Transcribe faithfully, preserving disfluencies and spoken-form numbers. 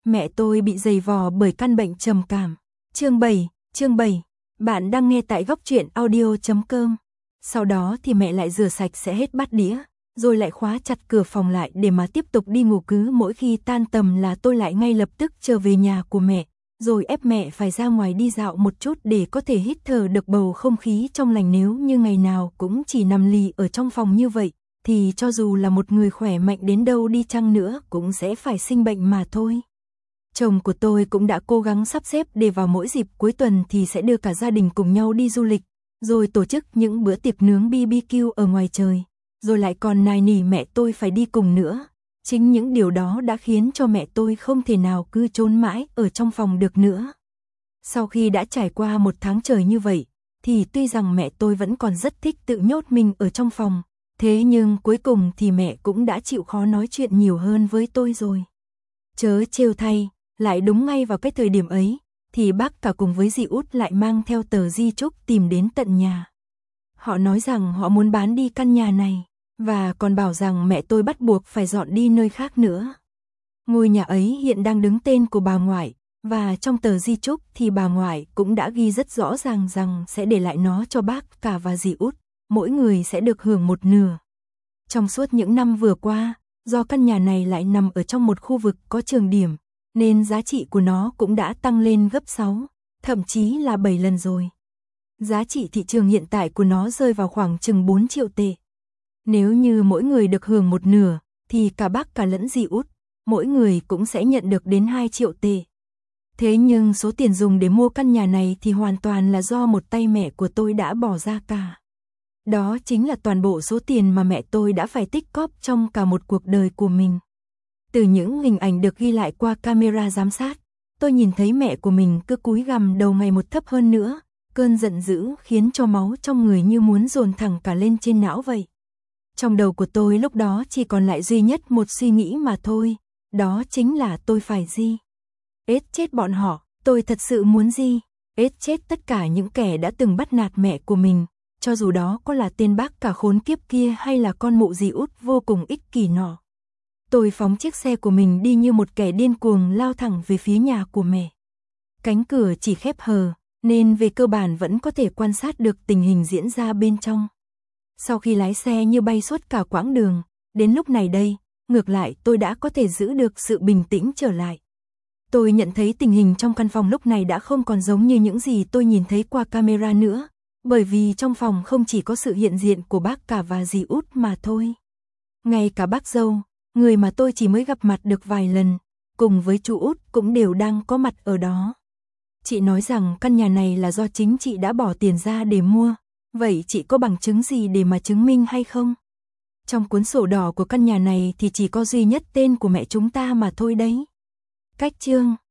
Mẹ tôi bị dày vò bởi căn bệnh trầm cảm. Chương bảy, chương bảy. Bạn đang nghe tại góc truyện audio chấm com. Sau đó thì mẹ lại rửa sạch sẽ hết bát đĩa, rồi lại khóa chặt cửa phòng lại để mà tiếp tục đi ngủ. Cứ mỗi khi tan tầm là tôi lại ngay lập tức trở về nhà của mẹ, rồi ép mẹ phải ra ngoài đi dạo một chút để có thể hít thở được bầu không khí trong lành. Nếu như ngày nào cũng chỉ nằm lì ở trong phòng như vậy, thì cho dù là một người khỏe mạnh đến đâu đi chăng nữa cũng sẽ phải sinh bệnh mà thôi. Chồng của tôi cũng đã cố gắng sắp xếp để vào mỗi dịp cuối tuần thì sẽ đưa cả gia đình cùng nhau đi du lịch, rồi tổ chức những bữa tiệc nướng bi bi kiu ở ngoài trời, rồi lại còn nài nỉ mẹ tôi phải đi cùng nữa. Chính những điều đó đã khiến cho mẹ tôi không thể nào cứ trốn mãi ở trong phòng được nữa. Sau khi đã trải qua một tháng trời như vậy, thì tuy rằng mẹ tôi vẫn còn rất thích tự nhốt mình ở trong phòng, thế nhưng cuối cùng thì mẹ cũng đã chịu khó nói chuyện nhiều hơn với tôi rồi. Chớ trêu thay, lại đúng ngay vào cái thời điểm ấy, thì bác cả cùng với dì út lại mang theo tờ di chúc tìm đến tận nhà. Họ nói rằng họ muốn bán đi căn nhà này, và còn bảo rằng mẹ tôi bắt buộc phải dọn đi nơi khác nữa. Ngôi nhà ấy hiện đang đứng tên của bà ngoại, và trong tờ di chúc thì bà ngoại cũng đã ghi rất rõ ràng rằng sẽ để lại nó cho bác cả và dì út, mỗi người sẽ được hưởng một nửa. Trong suốt những năm vừa qua, do căn nhà này lại nằm ở trong một khu vực có trường điểm, nên giá trị của nó cũng đã tăng lên gấp sáu, thậm chí là bảy lần rồi. Giá trị thị trường hiện tại của nó rơi vào khoảng chừng bốn triệu tệ. Nếu như mỗi người được hưởng một nửa, thì cả bác cả lẫn dì út, mỗi người cũng sẽ nhận được đến hai triệu tệ. Thế nhưng số tiền dùng để mua căn nhà này thì hoàn toàn là do một tay mẹ của tôi đã bỏ ra cả. Đó chính là toàn bộ số tiền mà mẹ tôi đã phải tích cóp trong cả một cuộc đời của mình. Từ những hình ảnh được ghi lại qua camera giám sát, tôi nhìn thấy mẹ của mình cứ cúi gằm đầu ngày một thấp hơn nữa, cơn giận dữ khiến cho máu trong người như muốn dồn thẳng cả lên trên não vậy. Trong đầu của tôi lúc đó chỉ còn lại duy nhất một suy nghĩ mà thôi, đó chính là tôi phải gì? Ết chết bọn họ, tôi thật sự muốn gì? Ết chết tất cả những kẻ đã từng bắt nạt mẹ của mình, cho dù đó có là tên bác cả khốn kiếp kia hay là con mụ dì út vô cùng ích kỷ nọ. Tôi phóng chiếc xe của mình đi như một kẻ điên cuồng lao thẳng về phía nhà của mẹ. Cánh cửa chỉ khép hờ, nên về cơ bản vẫn có thể quan sát được tình hình diễn ra bên trong. Sau khi lái xe như bay suốt cả quãng đường, đến lúc này đây, ngược lại tôi đã có thể giữ được sự bình tĩnh trở lại. Tôi nhận thấy tình hình trong căn phòng lúc này đã không còn giống như những gì tôi nhìn thấy qua camera nữa, bởi vì trong phòng không chỉ có sự hiện diện của bác cả và dì út mà thôi. Ngay cả bác dâu, người mà tôi chỉ mới gặp mặt được vài lần, cùng với chú út cũng đều đang có mặt ở đó. Chị nói rằng căn nhà này là do chính chị đã bỏ tiền ra để mua, vậy chị có bằng chứng gì để mà chứng minh hay không? Trong cuốn sổ đỏ của căn nhà này thì chỉ có duy nhất tên của mẹ chúng ta mà thôi đấy. Cách chương